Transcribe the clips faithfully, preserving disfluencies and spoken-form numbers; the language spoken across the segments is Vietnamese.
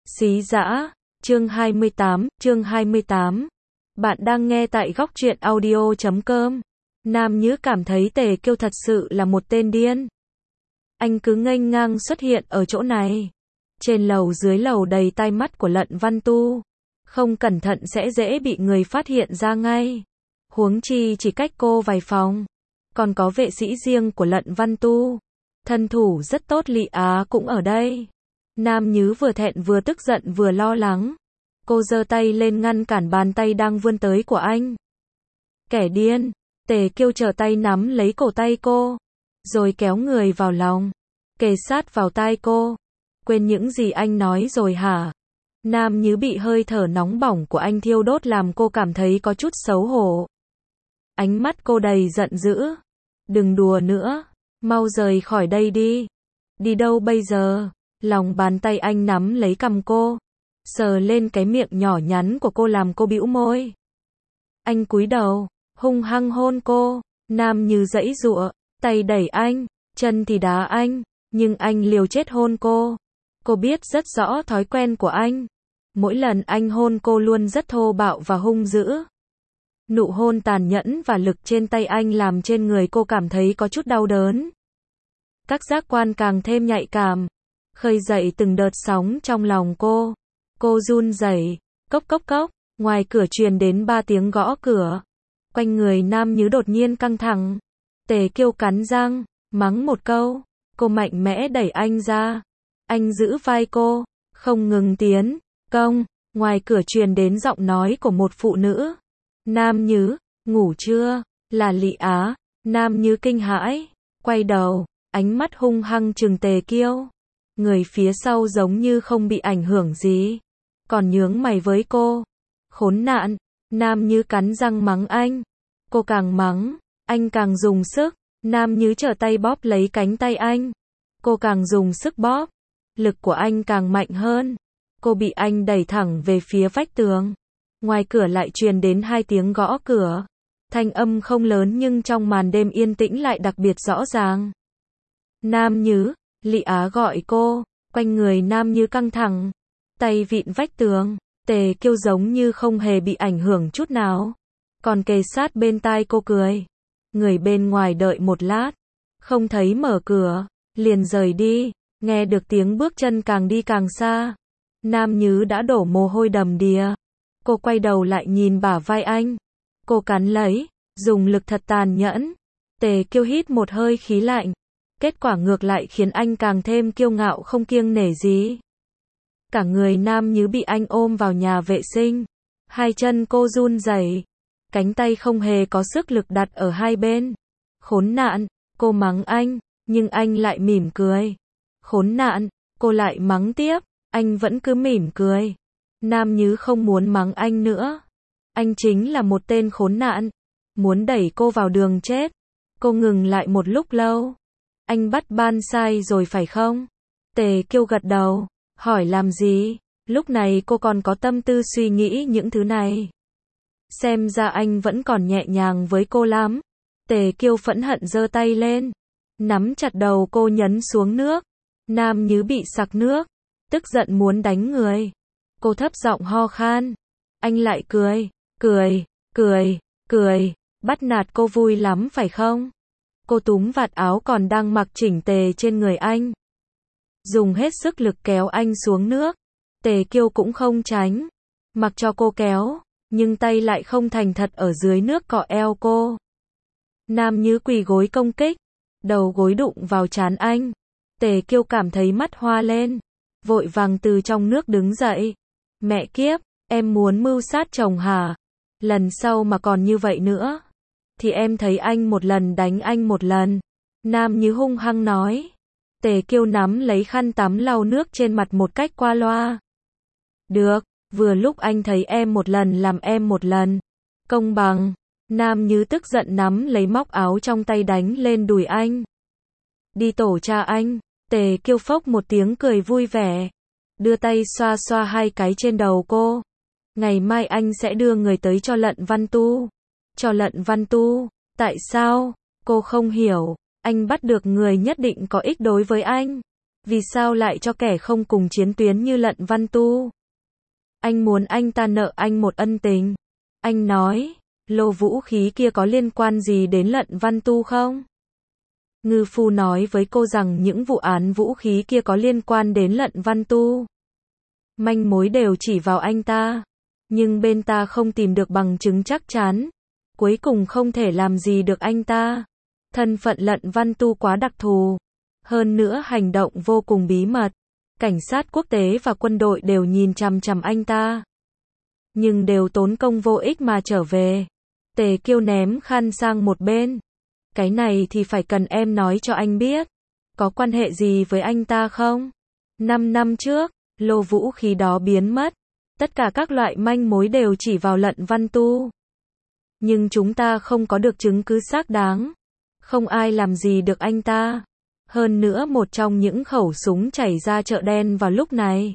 Xí Dã, chương hai mươi tám, chương hai mươi tám. Bạn đang nghe tại góc truyện audio chấm com. Nam Nhữ cảm thấy Tề Kiêu thật sự là một tên điên. Anh cứ nghênh ngang xuất hiện ở chỗ này. Trên lầu dưới lầu đầy tai mắt của Lận Văn Tu. Không cẩn thận sẽ dễ bị người phát hiện ra ngay. Huống chi chỉ cách cô vài phòng. Còn có vệ sĩ riêng của Lận Văn Tu. Thân thủ rất tốt Lị Á cũng ở đây. Nam Nhứ vừa thẹn vừa tức giận vừa lo lắng. Cô giơ tay lên ngăn cản bàn tay đang vươn tới của anh. Kẻ điên. Tề Kiêu trở tay nắm lấy cổ tay cô. Rồi kéo người vào lòng. Kề sát vào tai cô. Quên những gì anh nói rồi hả? Nam Nhứ bị hơi thở nóng bỏng của anh thiêu đốt làm cô cảm thấy có chút xấu hổ. Ánh mắt cô đầy giận dữ. Đừng đùa nữa. Mau rời khỏi đây đi. Đi đâu bây giờ? Lòng bàn tay anh nắm lấy cằm cô. Sờ lên cái miệng nhỏ nhắn của cô làm cô bĩu môi. Anh cúi đầu. Hung hăng hôn cô. Nam Như giãy giụa. Tay đẩy anh. Chân thì đá anh. Nhưng anh liều chết hôn cô. Cô biết rất rõ thói quen của anh. Mỗi lần anh hôn cô luôn rất thô bạo và hung dữ. Nụ hôn tàn nhẫn và lực trên tay anh làm trên người cô cảm thấy có chút đau đớn. Các giác quan càng thêm nhạy cảm. Khơi dậy từng đợt sóng trong lòng cô. Cô run rẩy. Cốc cốc cốc. Ngoài cửa truyền đến ba tiếng gõ cửa. Quanh người Nam Nhứ đột nhiên căng thẳng. Tề Kiêu cắn răng. Mắng một câu. Cô mạnh mẽ đẩy anh ra. Anh giữ vai cô. Không ngừng tiến. Công. Ngoài cửa truyền đến giọng nói của một phụ nữ. Nam Nhứ. Ngủ chưa? Là Lị Á. Nam Nhứ kinh hãi. Quay đầu. Ánh mắt hung hăng trừng Tề Kiêu. Người phía sau giống như không bị ảnh hưởng gì. Còn nhướng mày với cô. Khốn nạn. Nam Nhứ cắn răng mắng anh. Cô càng mắng. Anh càng dùng sức. Nam Nhứ trở tay bóp lấy cánh tay anh. Cô càng dùng sức bóp. Lực của anh càng mạnh hơn. Cô bị anh đẩy thẳng về phía vách tường. Ngoài cửa lại truyền đến hai tiếng gõ cửa. Thanh âm không lớn nhưng trong màn đêm yên tĩnh lại đặc biệt rõ ràng. Nam Nhứ. Lị Á gọi cô. Quanh người Nam Nhứ căng thẳng. Tay vịn vách tường. Tề Kiêu giống như không hề bị ảnh hưởng chút nào. Còn kề sát bên tai cô cười. Người bên ngoài đợi một lát. Không thấy mở cửa. Liền rời đi. Nghe được tiếng bước chân càng đi càng xa. Nam Nhứ đã đổ mồ hôi đầm đìa. Cô quay đầu lại nhìn bả vai anh. Cô cắn lấy. Dùng lực thật tàn nhẫn. Tề Kiêu hít một hơi khí lạnh. Kết quả ngược lại khiến anh càng thêm kiêu ngạo không kiêng nể gì. Cả người Nam Nhứ bị anh ôm vào nhà vệ sinh. Hai chân cô run rẩy. Cánh tay không hề có sức lực đặt ở hai bên. Khốn nạn. Cô mắng anh. Nhưng anh lại mỉm cười. Khốn nạn. Cô lại mắng tiếp. Anh vẫn cứ mỉm cười. Nam Nhứ không muốn mắng anh nữa. Anh chính là một tên khốn nạn. Muốn đẩy cô vào đường chết. Cô ngừng lại một lúc lâu. Anh bắt ban sai rồi phải không? Tề Kiêu gật đầu. Hỏi làm gì? Lúc này cô còn có tâm tư suy nghĩ những thứ này. Xem ra anh vẫn còn nhẹ nhàng với cô lắm. Tề Kiêu phẫn hận giơ tay lên. Nắm chặt đầu cô nhấn xuống nước. Nam Nhứ bị sặc nước. Tức giận muốn đánh người. Cô thấp giọng ho khan. Anh lại cười. Cười, cười, cười. Bắt nạt cô vui lắm phải không? Cô túm vạt áo còn đang mặc chỉnh tề trên người anh. Dùng hết sức lực kéo anh xuống nước. Tề Kiêu cũng không tránh. Mặc cho cô kéo. Nhưng tay lại không thành thật ở dưới nước cọ eo cô. Nam Nhứ quỳ gối công kích. Đầu gối đụng vào trán anh. Tề Kiêu cảm thấy mắt hoa lên. Vội vàng từ trong nước đứng dậy. Mẹ kiếp, em muốn mưu sát chồng hả? Lần sau mà còn như vậy nữa. Thì em thấy anh một lần đánh anh một lần. Nam Nhứ hung hăng nói. Tề Kiêu nắm lấy khăn tắm lau nước trên mặt một cách qua loa. Được, vừa lúc anh thấy em một lần làm em một lần. Công bằng. Nam Nhứ tức giận nắm lấy móc áo trong tay đánh lên đùi anh. Đi tổ cha anh. Tề Kiêu phốc một tiếng cười vui vẻ. Đưa tay xoa xoa hai cái trên đầu cô. Ngày mai anh sẽ đưa người tới cho Lận Văn Tu. Cho Lận Văn Tu. Tại sao? Cô không hiểu. Anh bắt được người nhất định có ích đối với anh. Vì sao lại cho kẻ không cùng chiến tuyến như Lận Văn Tu? Anh muốn anh ta nợ anh một ân tình. Anh nói, lô vũ khí kia có liên quan gì đến Lận Văn Tu không? Ngư phu nói với cô rằng những vụ án vũ khí kia có liên quan đến Lận Văn Tu. Manh mối đều chỉ vào anh ta. Nhưng bên ta không tìm được bằng chứng chắc chắn. Cuối cùng không thể làm gì được anh ta. Thân phận Lận Văn Tu quá đặc thù. Hơn nữa hành động vô cùng bí mật. Cảnh sát quốc tế và quân đội đều nhìn chằm chằm anh ta. Nhưng đều tốn công vô ích mà trở về. Tề Kiêu ném khăn sang một bên. Cái này thì phải cần em nói cho anh biết. Có quan hệ gì với anh ta không? Năm năm trước, lô vũ khí đó biến mất. Tất cả các loại manh mối đều chỉ vào Lận Văn Tu. Nhưng chúng ta không có được chứng cứ xác đáng. Không ai làm gì được anh ta. Hơn nữa một trong những khẩu súng chảy ra chợ đen vào lúc này.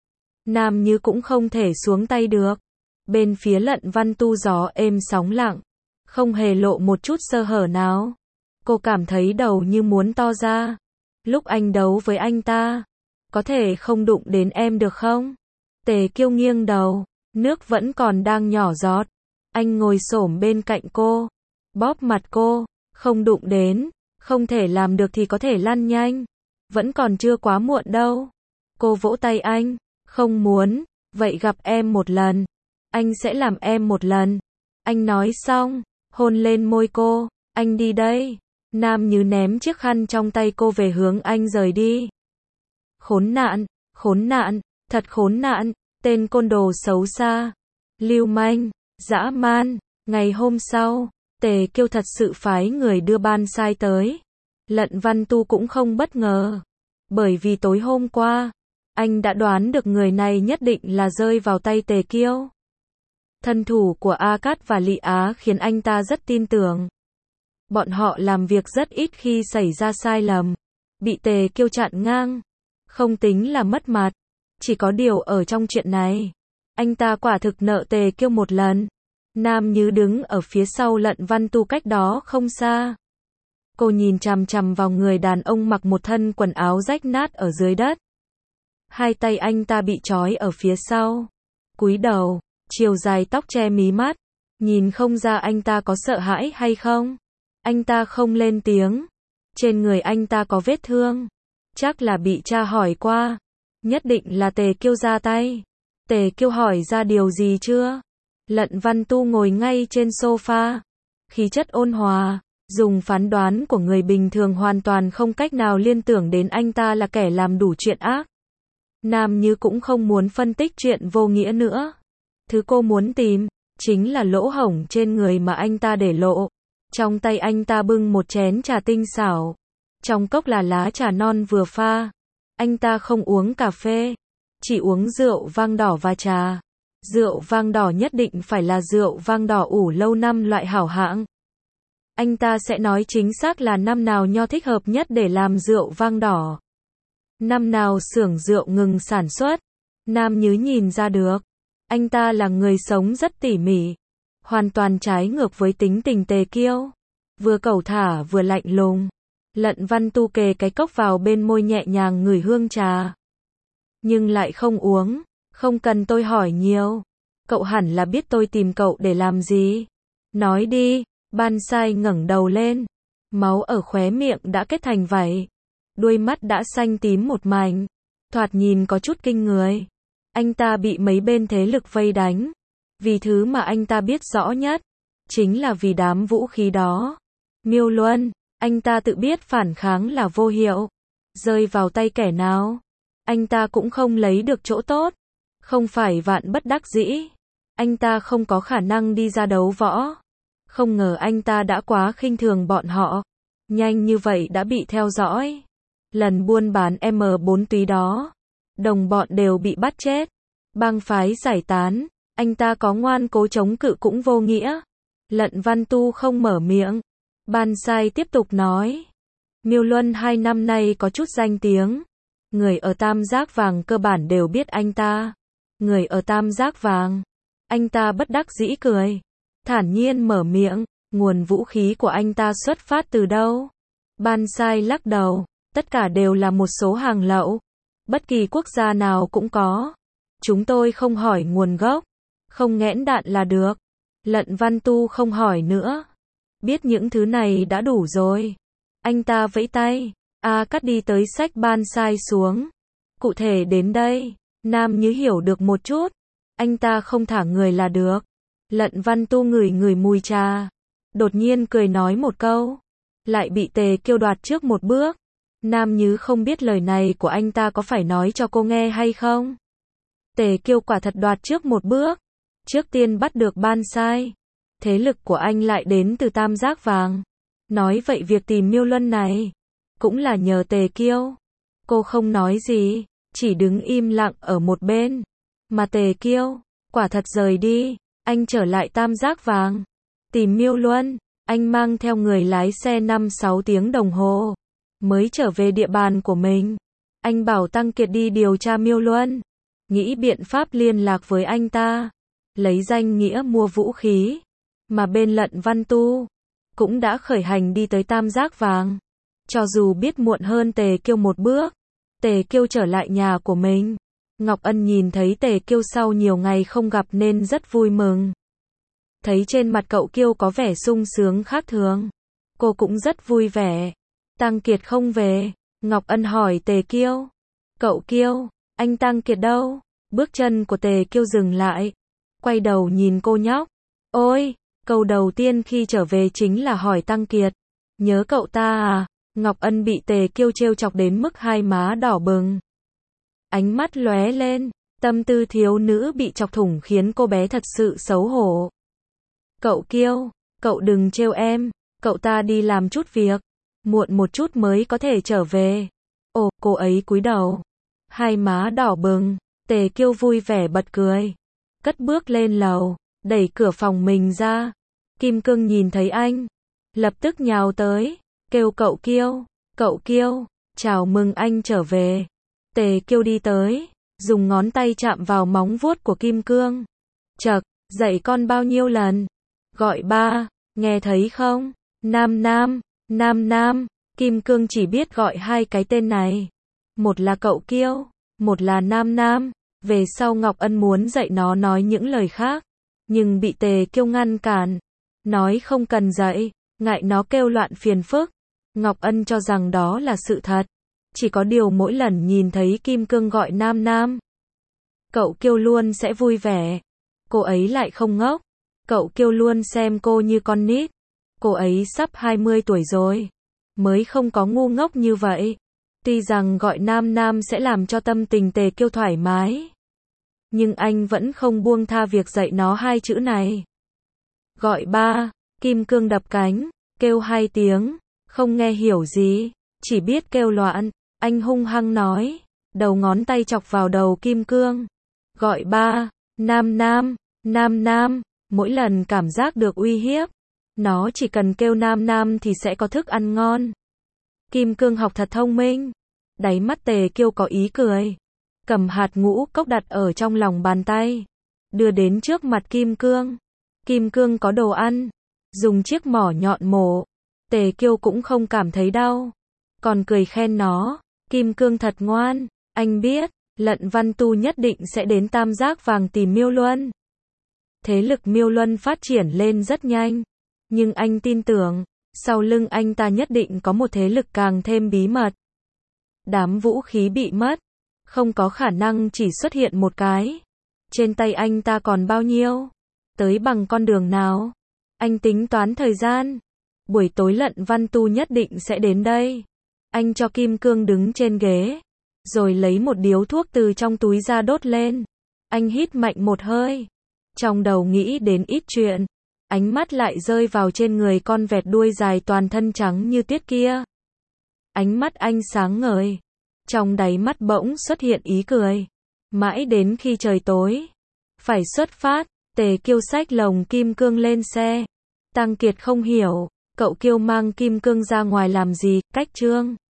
Nam Như cũng không thể xuống tay được. Bên phía Lận Văn Tu gió êm sóng lặng. Không hề lộ một chút sơ hở nào. Cô cảm thấy đầu như muốn to ra. Lúc anh đấu với anh ta. Có thể không đụng đến em được không? Tề Kiêu nghiêng đầu. Nước vẫn còn đang nhỏ giọt. Anh ngồi xổm bên cạnh cô. Bóp mặt cô. Không đụng đến. Không thể làm được thì có thể lăn nhanh. Vẫn còn chưa quá muộn đâu. Cô vỗ tay anh. Không muốn. Vậy gặp em một lần. Anh sẽ làm em một lần. Anh nói xong. Hôn lên môi cô. Anh đi đây. Nam Như ném chiếc khăn trong tay cô về hướng anh rời đi. Khốn nạn. Khốn nạn. Thật khốn nạn. Tên côn đồ xấu xa. Lưu manh. Dã man. Ngày hôm sau. Tề Kiêu thật sự phái người đưa ban sai tới. Lận Văn Tu cũng không bất ngờ. Bởi vì tối hôm qua, anh đã đoán được người này nhất định là rơi vào tay Tề Kiêu. Thân thủ của A Cát và Lị Á khiến anh ta rất tin tưởng. Bọn họ làm việc rất ít khi xảy ra sai lầm. Bị Tề Kiêu chặn ngang. Không tính là mất mặt. Chỉ có điều ở trong chuyện này, anh ta quả thực nợ Tề Kiêu một lần. Nam Như đứng ở phía sau Lận Văn Tu cách đó không xa. Cô nhìn chằm chằm vào người đàn ông mặc một thân quần áo rách nát ở dưới đất. Hai tay anh ta bị trói ở phía sau. Cúi đầu, chiều dài tóc che mí mắt. Nhìn không ra anh ta có sợ hãi hay không. Anh ta không lên tiếng. Trên người anh ta có vết thương. Chắc là bị cha hỏi qua. Nhất định là Tề Kiêu ra tay. Tề Kiêu hỏi ra điều gì chưa? Lận Văn Tu ngồi ngay trên sofa. Khí chất ôn hòa. Dùng phán đoán của người bình thường hoàn toàn không cách nào liên tưởng đến anh ta là kẻ làm đủ chuyện ác. Nam Như cũng không muốn phân tích chuyện vô nghĩa nữa. Thứ cô muốn tìm, chính là lỗ hổng trên người mà anh ta để lộ. Trong tay anh ta bưng một chén trà tinh xảo. Trong cốc là lá trà non vừa pha. Anh ta không uống cà phê, chỉ uống rượu vang đỏ và trà. Rượu vang đỏ nhất định phải là rượu vang đỏ ủ lâu năm loại hảo hạng. Anh ta sẽ nói chính xác là năm nào nho thích hợp nhất để làm rượu vang đỏ. Năm nào xưởng rượu ngừng sản xuất. Nam Như nhìn ra được. Anh ta là người sống rất tỉ mỉ. Hoàn toàn trái ngược với tính tình Tề Kiêu. Vừa cẩu thả vừa lạnh lùng. Lận Văn Tu kề cái cốc vào bên môi nhẹ nhàng ngửi hương trà. Nhưng lại không uống. Không cần tôi hỏi nhiều. Cậu hẳn là biết tôi tìm cậu để làm gì. Nói đi. Ban Sai ngẩng đầu lên. Máu ở khóe miệng đã kết thành vảy. Đuôi mắt đã xanh tím một mảnh. Thoạt nhìn có chút kinh người. Anh ta bị mấy bên thế lực vây đánh. Vì thứ mà anh ta biết rõ nhất. Chính là vì đám vũ khí đó. Miêu Luân. Anh ta tự biết phản kháng là vô hiệu. Rơi vào tay kẻ nào. Anh ta cũng không lấy được chỗ tốt. Không phải vạn bất đắc dĩ. Anh ta không có khả năng đi ra đấu võ. Không ngờ anh ta đã quá khinh thường bọn họ. Nhanh như vậy đã bị theo dõi. Lần buôn bán M bốn túy đó. Đồng bọn đều bị bắt chết. Bang phái giải tán. Anh ta có ngoan cố chống cự cũng vô nghĩa. Lận Văn Tu không mở miệng. Ban Sai tiếp tục nói. Miêu Luân hai năm nay có chút danh tiếng. Người ở Tam Giác Vàng cơ bản đều biết anh ta. Người ở Tam Giác Vàng. Anh ta bất đắc dĩ cười. Thản nhiên mở miệng. Nguồn vũ khí của anh ta xuất phát từ đâu? Ban Sai lắc đầu. Tất cả đều là một số hàng lậu. Bất kỳ quốc gia nào cũng có. Chúng tôi không hỏi nguồn gốc. Không nghẽn đạn là được. Lận Văn Tu không hỏi nữa. Biết những thứ này đã đủ rồi. Anh ta vẫy tay. A Cát đi tới xách ban sai xuống. Cụ thể đến đây. Nam Như hiểu được một chút. Anh ta không thả người là được. Lận Văn Tu ngửi ngửi mùi trà. Đột nhiên cười nói một câu. Lại bị Tề Kiêu đoạt trước một bước. Nam Như không biết lời này của anh ta có phải nói cho cô nghe hay không. Tề Kiêu quả thật đoạt trước một bước. Trước tiên bắt được ban sai. Thế lực của anh lại đến từ Tam Giác Vàng. Nói vậy việc tìm Miêu Luân này cũng là nhờ Tề Kiêu. Cô không nói gì, chỉ đứng im lặng ở một bên. Mà Tề Kiêu quả thật rời đi. Anh trở lại Tam Giác Vàng tìm Miêu Luân. Anh mang theo người lái xe năm sáu tiếng đồng hồ mới trở về địa bàn của mình. Anh bảo Tăng Kiệt đi điều tra Miêu Luân, nghĩ biện pháp liên lạc với anh ta, lấy danh nghĩa mua vũ khí. Mà bên Lận Văn Tu cũng đã khởi hành đi tới Tam Giác Vàng. Cho dù biết muộn hơn Tề Kiêu một bước, Tề Kiêu trở lại nhà của mình. Ngọc Ân nhìn thấy Tề Kiêu sau nhiều ngày không gặp nên rất vui mừng. Thấy trên mặt cậu Kiêu có vẻ sung sướng khác thường, cô cũng rất vui vẻ. Tăng Kiệt không về. Ngọc Ân hỏi Tề Kiêu. Cậu Kiêu, anh Tăng Kiệt đâu? Bước chân của Tề Kiêu dừng lại. Quay đầu nhìn cô nhóc. Ôi, câu đầu tiên khi trở về chính là hỏi Tăng Kiệt. Nhớ cậu ta à? Ngọc Ân bị Tề Kiêu trêu chọc đến mức hai má đỏ bừng. Ánh mắt lóe lên. Tâm tư thiếu nữ bị chọc thủng khiến cô bé thật sự xấu hổ. Cậu Kiêu, cậu đừng trêu em. Cậu ta đi làm chút việc. Muộn một chút mới có thể trở về. Ồ, cô ấy cúi đầu. Hai má đỏ bừng. Tề Kiêu vui vẻ bật cười. Cất bước lên lầu. Đẩy cửa phòng mình ra. Kim Cương nhìn thấy anh. Lập tức nhào tới. Kêu cậu Kiêu. Cậu Kiêu, chào mừng anh trở về. Tề Kiêu đi tới. Dùng ngón tay chạm vào móng vuốt của Kim Cương. Chậc, dạy con bao nhiêu lần? Gọi ba, nghe thấy không? Nam Nam. Nam Nam. Kim Cương chỉ biết gọi hai cái tên này. Một là cậu Kiêu, một là Nam Nam. Về sau Ngọc Ân muốn dạy nó nói những lời khác, nhưng bị Tề Kiêu ngăn cản. Nói không cần dạy, ngại nó kêu loạn phiền phức. Ngọc Ân cho rằng đó là sự thật. Chỉ có điều mỗi lần nhìn thấy Kim Cương gọi Nam Nam, cậu Kiêu luôn sẽ vui vẻ. Cô ấy lại không ngốc. Cậu Kiêu luôn xem cô như con nít. Cô ấy sắp hai mươi tuổi rồi, mới không có ngu ngốc như vậy. Tuy rằng gọi Nam Nam sẽ làm cho tâm tình Tề Kiêu thoải mái, nhưng anh vẫn không buông tha việc dạy nó hai chữ này. Gọi ba. Kim Cương đập cánh, kêu hai tiếng, không nghe hiểu gì, chỉ biết kêu loạn. Anh hung hăng nói, đầu ngón tay chọc vào đầu Kim Cương. Gọi ba. Nam Nam. Nam Nam. Mỗi lần cảm giác được uy hiếp, nó chỉ cần kêu Nam Nam thì sẽ có thức ăn ngon. Kim Cương học thật thông minh. Đáy mắt Tề Kiêu có ý cười. Cầm hạt ngũ cốc đặt ở trong lòng bàn tay, đưa đến trước mặt Kim Cương. Kim Cương có đồ ăn, dùng chiếc mỏ nhọn mổ. Tề Kiêu cũng không cảm thấy đau, còn cười khen nó. Kim Cương thật ngoan. Anh biết, Lận Văn Tu nhất định sẽ đến Tam Giác Vàng tìm Miêu Luân. Thế lực Miêu Luân phát triển lên rất nhanh. Nhưng anh tin tưởng, sau lưng anh ta nhất định có một thế lực càng thêm bí mật. Đám vũ khí bị mất, không có khả năng chỉ xuất hiện một cái. Trên tay anh ta còn bao nhiêu? Tới bằng con đường nào? Anh tính toán thời gian. Buổi tối Lận Văn Tu nhất định sẽ đến đây. Anh cho Kim Cương đứng trên ghế, rồi lấy một điếu thuốc từ trong túi ra đốt lên. Anh hít mạnh một hơi, trong đầu nghĩ đến ít chuyện. Ánh mắt lại rơi vào trên người con vẹt đuôi dài toàn thân trắng như tuyết kia. Ánh mắt anh sáng ngời, trong đáy mắt bỗng xuất hiện ý cười. Mãi đến khi trời tối, phải xuất phát, Tề Kiêu xách lồng Kim Cương lên xe. Tăng Kiệt không hiểu, cậu Kiêu mang Kim Cương ra ngoài làm gì, cách trương.